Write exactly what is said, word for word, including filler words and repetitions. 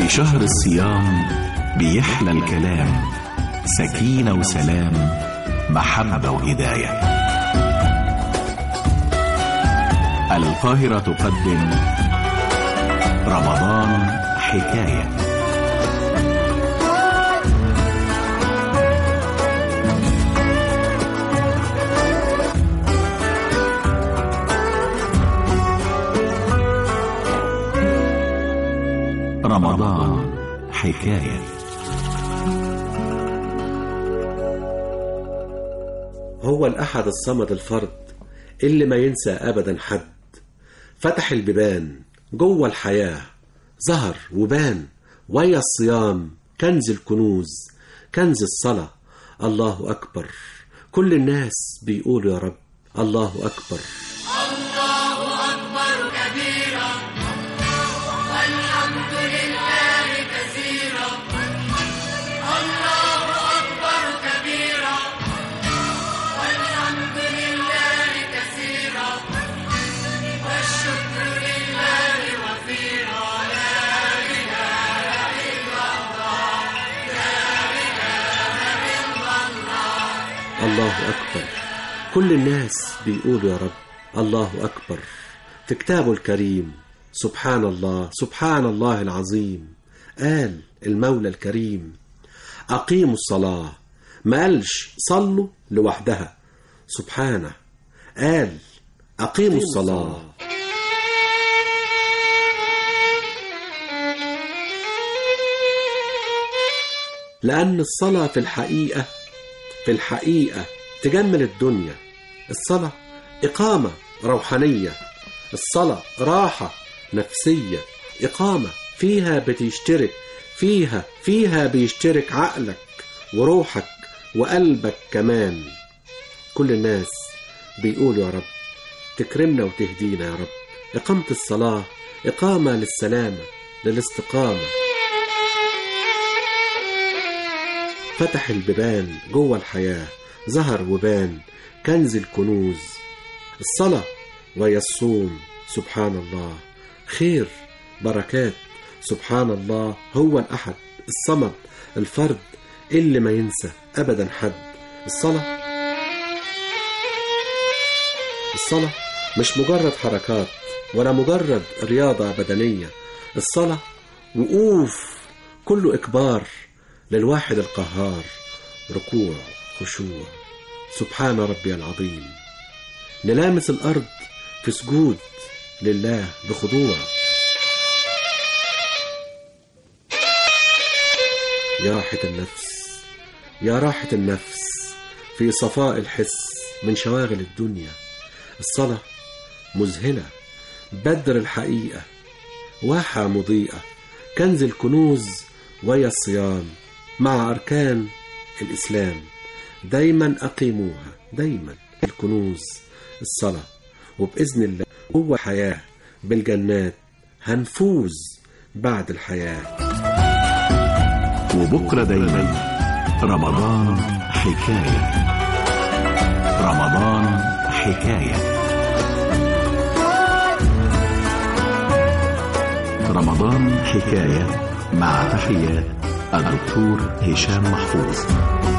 في شهر الصيام بيحلى الكلام، سكينة وسلام، محبة وهداية. القاهرة تقدم رمضان حكاية. رمضان حكاية. هو الأحد الصمد الفرد اللي ما ينسى أبدا حد، فتح البيبان جوه الحياة، ظهر وبان ويا الصيام، كنز الكنوز، كنز الصلاة. الله أكبر، كل الناس بيقولوا يا رب الله أكبر. الله أكبر، كل الناس بيقولوا يا رب الله أكبر. في كتابه الكريم سبحان الله سبحان الله العظيم، قال المولى الكريم أقيموا الصلاة، ما قالش صلوا لوحدها، سبحانه قال أقيموا الصلاة. لأن الصلاة في الحقيقة في الحقيقة تجمل الدنيا. الصلاة إقامة روحانية، الصلاة راحة نفسية، إقامة فيها بتشترك فيها فيها بيشترك عقلك وروحك وقلبك كمان. كل الناس بيقولوا يا رب تكرمنا وتهدينا يا رب. إقامة الصلاة إقامة للسلامة للاستقامة. فتح البيبان جوه الحياة، ظهر وبان كنز الكنوز. الصلاة ويا الصوم سبحان الله، خير بركات سبحان الله. هو الأحد الصمد الفرد اللي ما ينسى أبدا حد. الصلاة الصلاة مش مجرد حركات ولا مجرد رياضة بدنية. الصلاة وقوف كله إكبار للواحد القهار، ركوع خشوع سبحان ربي العظيم. نلامس الأرض في سجود لله بخضوع. يا راحة النفس يا راحة النفس في صفاء الحس من شواغل الدنيا. الصلاة مذهلة، بدر الحقيقة، واحة مضيئة، كنز الكنوز ويا الصيام مع أركان الإسلام. دايما أقيموها، دايما الكنوز الصلاة، وبإذن الله هو حياة بالجنات، هنفوز بعد الحياة. وبكرة دايما رمضان حكاية. رمضان حكاية. رمضان حكاية مع تحيات الدكتور هشام محفوظ.